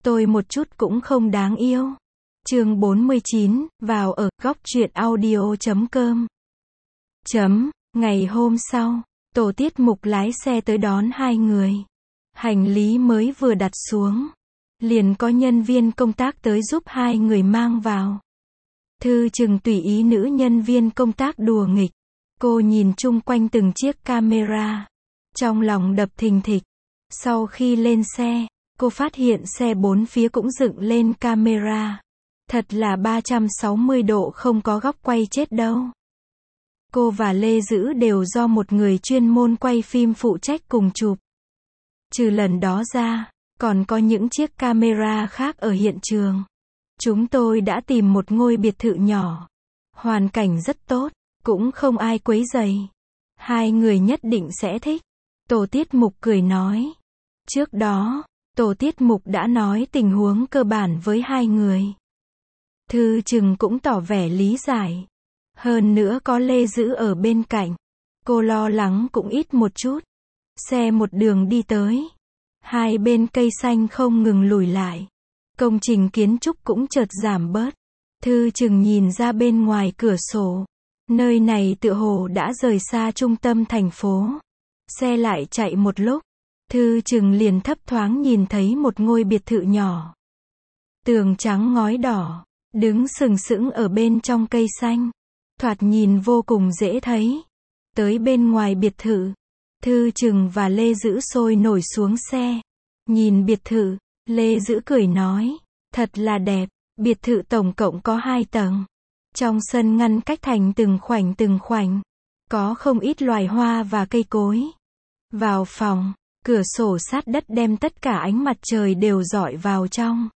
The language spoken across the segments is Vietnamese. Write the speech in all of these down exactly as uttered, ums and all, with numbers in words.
Tôi một chút cũng không đáng yêu. Chương bốn mươi chín, vào ở góc truyện audio chấm com. Chấm, ngày hôm sau, tổ tiết mục lái xe tới đón hai người. Hành lý mới vừa đặt xuống, liền có nhân viên công tác tới giúp hai người mang vào. Thư Trừng tùy ý nữ nhân viên công tác đùa nghịch. Cô nhìn chung quanh từng chiếc camera, trong lòng đập thình thịch. Sau khi lên xe, cô phát hiện xe bốn phía cũng dựng lên camera. Thật là ba trăm sáu mươi độ, không có góc quay chết đâu. Cô và Lê Dữ đều do một người chuyên môn quay phim phụ trách cùng chụp. Trừ lần đó ra, còn có những chiếc camera khác ở hiện trường. Chúng tôi đã tìm một ngôi biệt thự nhỏ. Hoàn cảnh rất tốt, cũng không ai quấy rầy. Hai người nhất định sẽ thích. Tổ tiết mục cười nói. Trước đó, tổ tiết mục đã nói tình huống cơ bản với hai người. Thư Trừng cũng tỏ vẻ lý giải. Hơn nữa có Lê Dữ ở bên cạnh, cô lo lắng cũng ít một chút. Xe một đường đi tới. Hai bên cây xanh không ngừng lùi lại. Công trình kiến trúc cũng chợt giảm bớt. Thư Trừng nhìn ra bên ngoài cửa sổ. Nơi này tựa hồ đã rời xa trung tâm thành phố. Xe lại chạy một lúc. Thư Trừng liền thấp thoáng nhìn thấy một ngôi biệt thự nhỏ. Tường trắng ngói đỏ, đứng sừng sững ở bên trong cây xanh. Thoạt nhìn vô cùng dễ thấy. Tới bên ngoài biệt thự, Thư Trừng và Lê Dữ sôi nổi xuống xe. Nhìn biệt thự, Lê Dữ cười nói, thật là đẹp. Biệt thự tổng cộng có hai tầng. Trong sân ngăn cách thành từng khoảnh từng khoảnh. Có không ít loài hoa và cây cối. Vào phòng, cửa sổ sát đất đem tất cả ánh mặt trời đều rọi vào trong.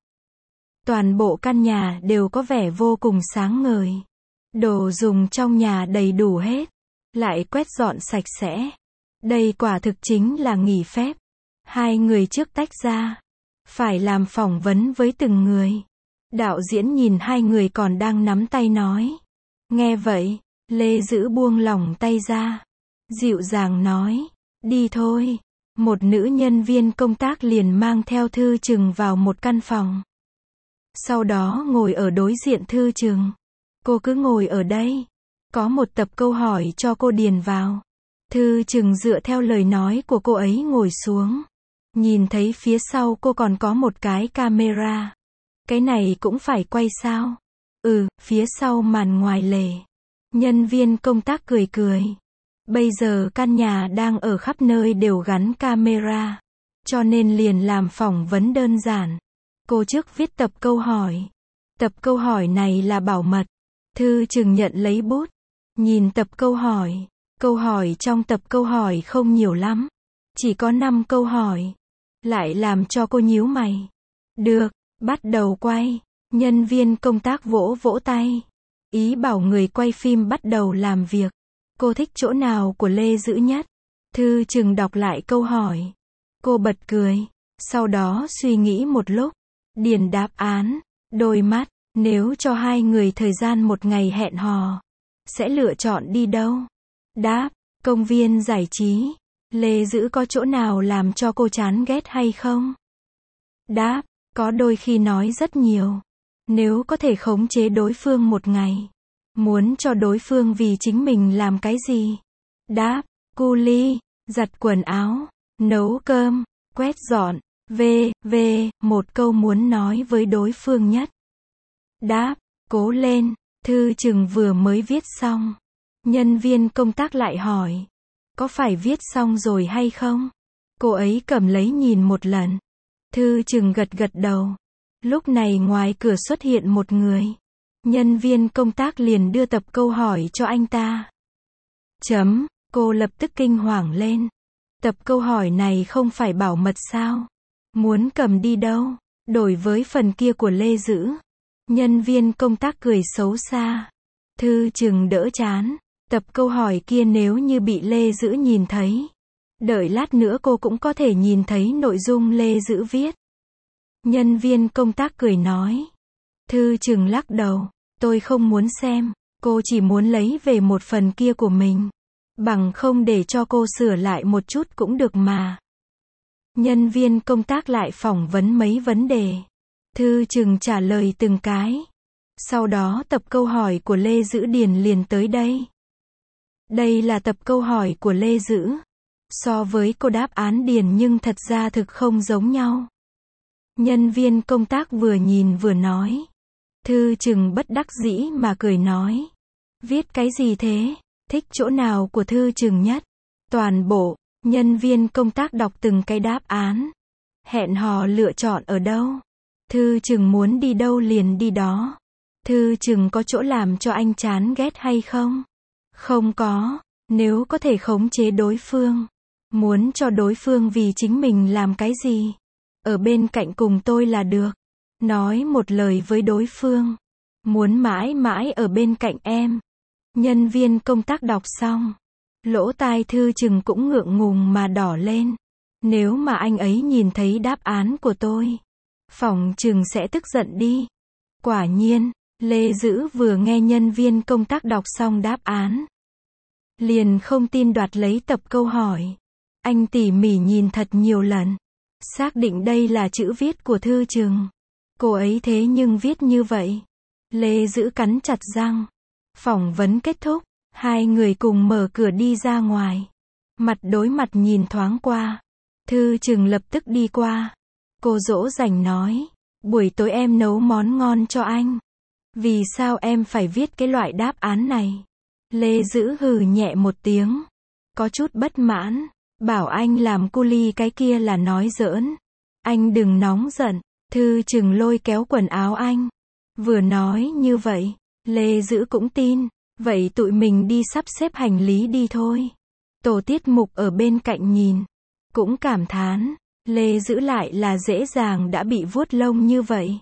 Toàn bộ căn nhà đều có vẻ vô cùng sáng ngời. Đồ dùng trong nhà đầy đủ hết. Lại quét dọn sạch sẽ. Đây quả thực chính là nghỉ phép. Hai người trước tách ra. Phải làm phỏng vấn với từng người. Đạo diễn nhìn hai người còn đang nắm tay nói. Nghe vậy, Lê Dữ buông lỏng tay ra. Dịu dàng nói, đi thôi. Một nữ nhân viên công tác liền mang theo Thư Trừng vào một căn phòng. Sau đó ngồi ở đối diện Thư Trừng. Cô cứ ngồi ở đây. Có một tập câu hỏi cho cô điền vào. Thư Trừng dựa theo lời nói của cô ấy ngồi xuống. Nhìn thấy phía sau cô còn có một cái camera. Cái này cũng phải quay sao? Ừ, phía sau màn ngoài lề. Nhân viên công tác cười cười. Bây giờ căn nhà đang ở khắp nơi đều gắn camera. Cho nên liền làm phỏng vấn đơn giản. Cô trước viết tập câu hỏi. Tập câu hỏi này là bảo mật. Thư Trừng nhận lấy bút. Nhìn tập câu hỏi. Câu hỏi trong tập câu hỏi không nhiều lắm. Chỉ có năm câu hỏi. Lại làm cho cô nhíu mày. Được, bắt đầu quay. Nhân viên công tác vỗ vỗ tay. Ý bảo người quay phim bắt đầu làm việc. Cô thích chỗ nào của Lê Dữ nhất? Thư Trừng đọc lại câu hỏi. Cô bật cười. Sau đó suy nghĩ một lúc. Điền đáp án. Đôi mắt. Nếu cho hai người thời gian một ngày hẹn hò, sẽ lựa chọn đi đâu? Đáp. Công viên giải trí. Lê Dữ có chỗ nào làm cho cô chán ghét hay không? Đáp. Có đôi khi nói rất nhiều. Nếu có thể khống chế đối phương một ngày, muốn cho đối phương vì chính mình làm cái gì? Đáp. Cu ly, giặt quần áo, nấu cơm, quét dọn, v, v, một câu muốn nói với đối phương nhất. Đáp. Cố lên. Thư Trừng vừa mới viết xong. Nhân viên công tác lại hỏi. Có phải viết xong rồi hay không? Cô ấy cầm lấy nhìn một lần. Thư Trừng gật gật đầu. Lúc này ngoài cửa xuất hiện một người. Nhân viên công tác liền đưa tập câu hỏi cho anh ta. Chấm, cô lập tức kinh hoàng lên. Tập câu hỏi này không phải bảo mật sao? Muốn cầm đi đâu? Đổi với phần kia của Lê Dữ. Nhân viên công tác cười xấu xa. Thư Trừng đỡ chán. Tập câu hỏi kia nếu như bị Lê Dữ nhìn thấy. Đợi lát nữa cô cũng có thể nhìn thấy nội dung Lê Dữ viết. Nhân viên công tác cười nói. Thư Trừng lắc đầu. Tôi không muốn xem. Cô chỉ muốn lấy về một phần kia của mình. Bằng không để cho cô sửa lại một chút cũng được mà. Nhân viên công tác lại phỏng vấn mấy vấn đề. Thư Trừng trả lời từng cái. Sau đó tập câu hỏi của Lê Dữ Điền liền tới đây. Đây là tập câu hỏi của Lê Dữ. So với cô đáp án điền nhưng thật ra thực không giống nhau. Nhân viên công tác vừa nhìn vừa nói. Thư Trừng bất đắc dĩ mà cười nói. Viết cái gì thế? Thích chỗ nào của Thư Trừng nhất? Toàn bộ, nhân viên công tác đọc từng cái đáp án. Hẹn hò lựa chọn ở đâu? Thư Trừng muốn đi đâu liền đi đó. Thư Trừng có chỗ làm cho anh chán ghét hay không? Không có, nếu có thể khống chế đối phương. Muốn cho đối phương vì chính mình làm cái gì? Ở bên cạnh cùng tôi là được. Nói một lời với đối phương. Muốn mãi mãi ở bên cạnh em. Nhân viên công tác đọc xong. Lỗ tai Thư Trừng cũng ngượng ngùng mà đỏ lên. Nếu mà anh ấy nhìn thấy đáp án của tôi, phỏng chừng sẽ tức giận đi. Quả nhiên, Lê Dữ vừa nghe nhân viên công tác đọc xong đáp án, liền không tin đoạt lấy tập câu hỏi. Anh tỉ mỉ nhìn thật nhiều lần, xác định đây là chữ viết của Thư Trừng. Cô ấy thế nhưng viết như vậy. Lê Dữ cắn chặt răng. Phỏng vấn kết thúc, hai người cùng mở cửa đi ra ngoài. Mặt đối mặt nhìn thoáng qua. Thư Trừng lập tức đi qua. Cô dỗ dành nói, buổi tối em nấu món ngon cho anh. Vì sao em phải viết cái loại đáp án này? Lê Dữ hừ nhẹ một tiếng. Có chút bất mãn. Bảo anh làm cu ly cái kia là nói giỡn. Anh đừng nóng giận. Thư Trừng lôi kéo quần áo anh. Vừa nói như vậy, Lê Dữ cũng tin. Vậy tụi mình đi sắp xếp hành lý đi thôi. Tổ tiết mục ở bên cạnh nhìn. Cũng cảm thán. Lê Dữ lại là dễ dàng đã bị vuốt lông như vậy.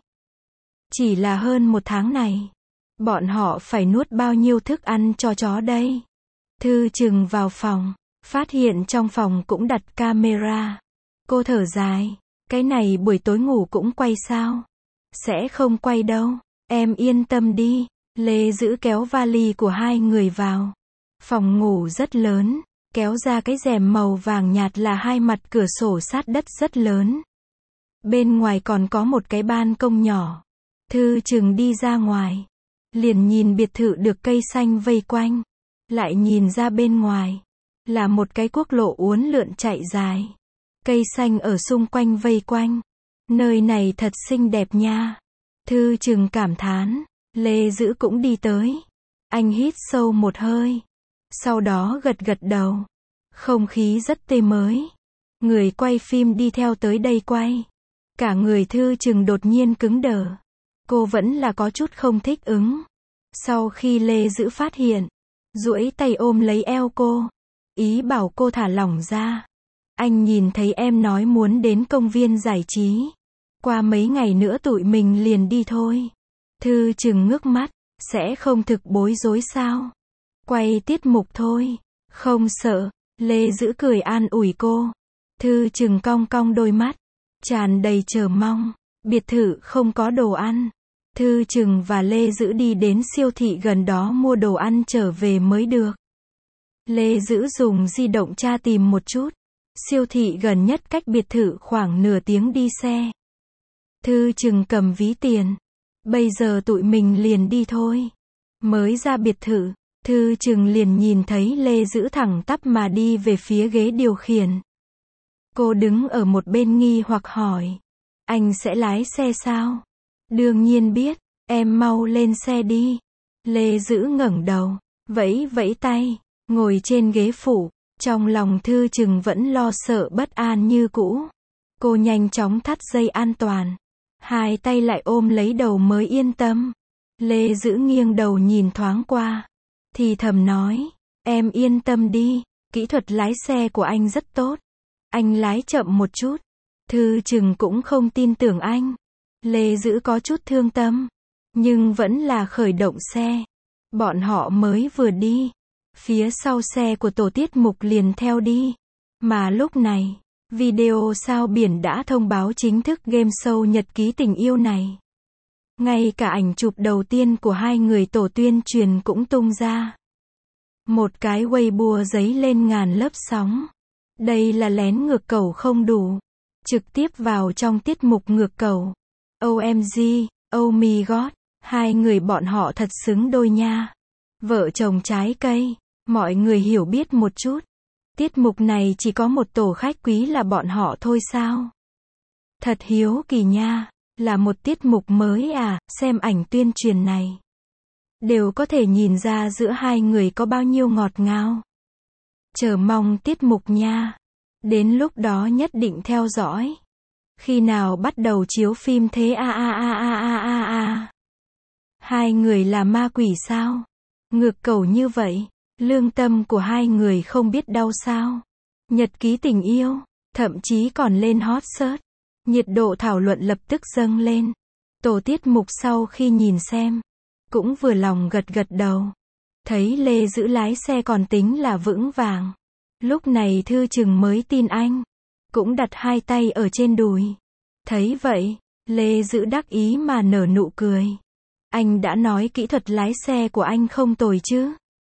Chỉ là hơn một tháng này. Bọn họ phải nuốt bao nhiêu thức ăn cho chó đây? Thư Trừng vào phòng. Phát hiện trong phòng cũng đặt camera. Cô thở dài. Cái này buổi tối ngủ cũng quay sao? Sẽ không quay đâu. Em yên tâm đi. Lê Dữ kéo vali của hai người vào. Phòng ngủ rất lớn. Kéo ra cái rèm màu vàng nhạt là hai mặt cửa sổ sát đất rất lớn. Bên ngoài còn có một cái ban công nhỏ. Thư Trừng đi ra ngoài. Liền nhìn biệt thự được cây xanh vây quanh. Lại nhìn ra bên ngoài. Là một cái quốc lộ uốn lượn chạy dài. Cây xanh ở xung quanh vây quanh. Nơi này thật xinh đẹp nha. Thư Trừng cảm thán. Lê Dữ cũng đi tới. Anh hít sâu một hơi. Sau đó gật gật đầu. Không khí rất tươi mới. Người quay phim đi theo tới đây quay. Cả người Thư Trừng đột nhiên cứng đờ. Cô vẫn là có chút không thích ứng. Sau khi Lê Dữ phát hiện, duỗi tay ôm lấy eo cô. Ý bảo cô thả lỏng ra. Anh nhìn thấy em nói muốn đến công viên giải trí. Qua mấy ngày nữa tụi mình liền đi thôi. Thư Trừng ngước mắt. Sẽ không thực bối rối sao? Quay tiết mục thôi. Không sợ. Lê Dữ cười an ủi cô. Thư Trừng cong cong đôi mắt. Tràn đầy chờ mong. Biệt thự không có đồ ăn. Thư Trừng và Lê Dữ đi đến siêu thị gần đó mua đồ ăn trở về mới được. Lê Dữ dùng di động tra tìm một chút. Siêu thị gần nhất cách biệt thự khoảng nửa tiếng đi xe. Thư Trừng cầm ví tiền. Bây giờ tụi mình liền đi thôi. Mới ra biệt thự, Thư Trừng liền nhìn thấy Lê Dữ thẳng tắp mà đi về phía ghế điều khiển. Cô đứng ở một bên nghi hoặc hỏi. Anh sẽ lái xe sao? Đương nhiên biết, em mau lên xe đi. Lê Dữ ngẩng đầu, vẫy vẫy tay, ngồi trên ghế phụ. Trong lòng Thư Trừng vẫn lo sợ bất an như cũ. Cô nhanh chóng thắt dây an toàn. Hai tay lại ôm lấy đầu mới yên tâm. Lê Dữ nghiêng đầu nhìn thoáng qua. Thì thầm nói. Em yên tâm đi. Kỹ thuật lái xe của anh rất tốt. Anh lái chậm một chút. Thư Trừng cũng không tin tưởng anh. Lê Dữ có chút thương tâm. Nhưng vẫn là khởi động xe. Bọn họ mới vừa đi. Phía sau xe của tổ tiết mục liền theo đi. Mà lúc này, video sao biển đã thông báo chính thức game show Nhật ký tình yêu này. Ngay cả ảnh chụp đầu tiên của hai người tổ tuyên truyền cũng tung ra. Một cái Weibo giấy lên ngàn lớp sóng. Đây là lén ngược cầu không đủ. Trực tiếp vào trong tiết mục ngược cầu. O M G, oh my god, hai người bọn họ thật xứng đôi nha. Vợ chồng trái cây, mọi người hiểu biết một chút. Tiết mục này chỉ có một tổ khách quý là bọn họ thôi sao? Thật hiếu kỳ nha, là một tiết mục mới à, xem ảnh tuyên truyền này. Đều có thể nhìn ra giữa hai người có bao nhiêu ngọt ngào. Chờ mong tiết mục nha. Đến lúc đó nhất định theo dõi. Khi nào bắt đầu chiếu phim thế a a a a a a a. Hai người là ma quỷ sao? Ngược cầu như vậy, lương tâm của hai người không biết đau sao? Nhật ký tình yêu, thậm chí còn lên hot search. Nhiệt độ thảo luận lập tức dâng lên. Tổ tiết mục sau khi nhìn xem, cũng vừa lòng gật gật đầu. Thấy Lê Dữ lái xe còn tính là vững vàng. Lúc này Thư Chừng mới tin anh. Cũng đặt hai tay ở trên đùi. Thấy vậy, Lê Dữ đắc ý mà nở nụ cười. Anh đã nói kỹ thuật lái xe của anh không tồi chứ.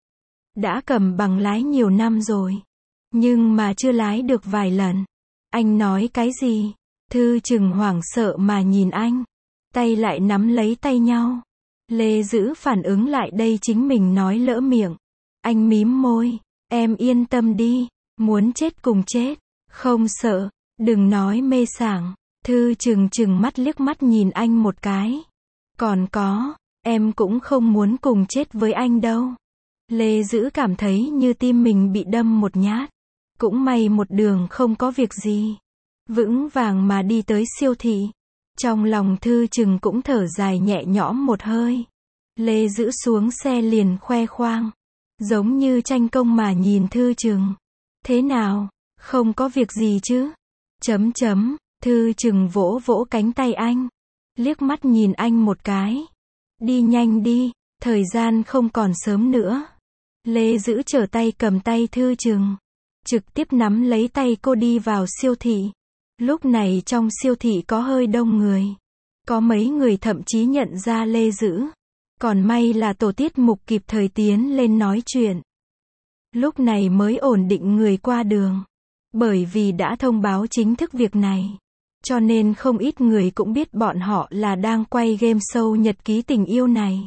Đã cầm bằng lái nhiều năm rồi. Nhưng mà chưa lái được vài lần. Anh nói cái gì? Thư Chừng hoảng sợ mà nhìn anh. Tay lại nắm lấy tay nhau. Lê Dữ phản ứng lại đây chính mình nói lỡ miệng. Anh mím môi. Em yên tâm đi. Muốn chết cùng chết. Không sợ. Đừng nói mê sảng. Thư Chừng chừng mắt liếc mắt nhìn anh một cái. Còn có, em cũng không muốn cùng chết với anh đâu. Lê Dữ cảm thấy như tim mình bị đâm một nhát. Cũng may một đường không có việc gì. Vững vàng mà đi tới siêu thị. Trong lòng Thư Chừng cũng thở dài nhẹ nhõm một hơi. Lê Dữ xuống xe liền khoe khoang. Giống như tranh công mà nhìn Thư Chừng. Thế nào? Không có việc gì chứ? Chấm chấm, Thư Chừng vỗ vỗ cánh tay anh. Liếc mắt nhìn anh một cái. Đi nhanh đi, thời gian không còn sớm nữa. Lê Dữ trở tay cầm tay Thư Chừng. Trực tiếp nắm lấy tay cô đi vào siêu thị. Lúc này trong siêu thị có hơi đông người. Có mấy người thậm chí nhận ra Lê Dữ. Còn may là tổ tiết mục kịp thời tiến lên nói chuyện. Lúc này mới ổn định người qua đường. Bởi vì đã thông báo chính thức việc này. Cho nên không ít người cũng biết bọn họ là đang quay game show nhật ký tình yêu này.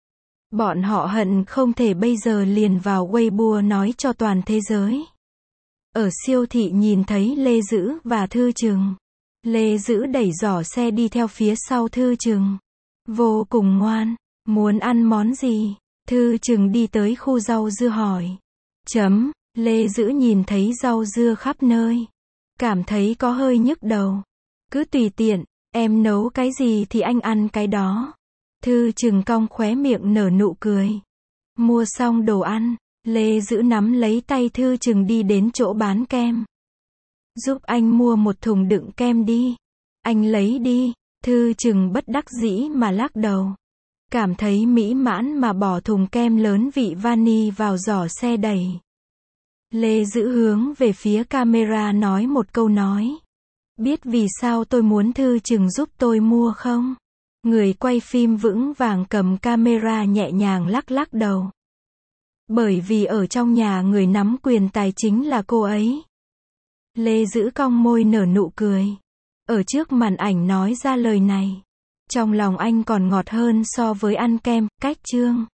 Bọn họ hận không thể bây giờ liền vào Weibo nói cho toàn thế giới. Ở siêu thị nhìn thấy Lê Dữ và Thư Chừng. Lê Dữ đẩy giỏ xe đi theo phía sau Thư Chừng. Vô cùng ngoan. Muốn ăn món gì? Thư Chừng đi tới khu rau dưa hỏi. Chấm, Lê Dữ nhìn thấy rau dưa khắp nơi. Cảm thấy có hơi nhức đầu. Cứ tùy tiện, em nấu cái gì thì anh ăn cái đó. Thư Chừng cong khóe miệng nở nụ cười. Mua xong đồ ăn, Lê Dữ nắm lấy tay Thư Chừng đi đến chỗ bán kem. Giúp anh mua một thùng đựng kem đi. Anh lấy đi. Thư Chừng bất đắc dĩ mà lắc đầu. Cảm thấy mỹ mãn mà bỏ thùng kem lớn vị vani vào giỏ xe đẩy. Lê Dữ hướng về phía camera nói một câu nói. Biết vì sao tôi muốn Thư Chừng giúp tôi mua không? Người quay phim vững vàng cầm camera nhẹ nhàng lắc lắc đầu. Bởi vì ở trong nhà người nắm quyền tài chính là cô ấy. Lê Dữ cong môi nở nụ cười. Ở trước màn ảnh nói ra lời này. Trong lòng anh còn ngọt hơn so với ăn kem, cách chương.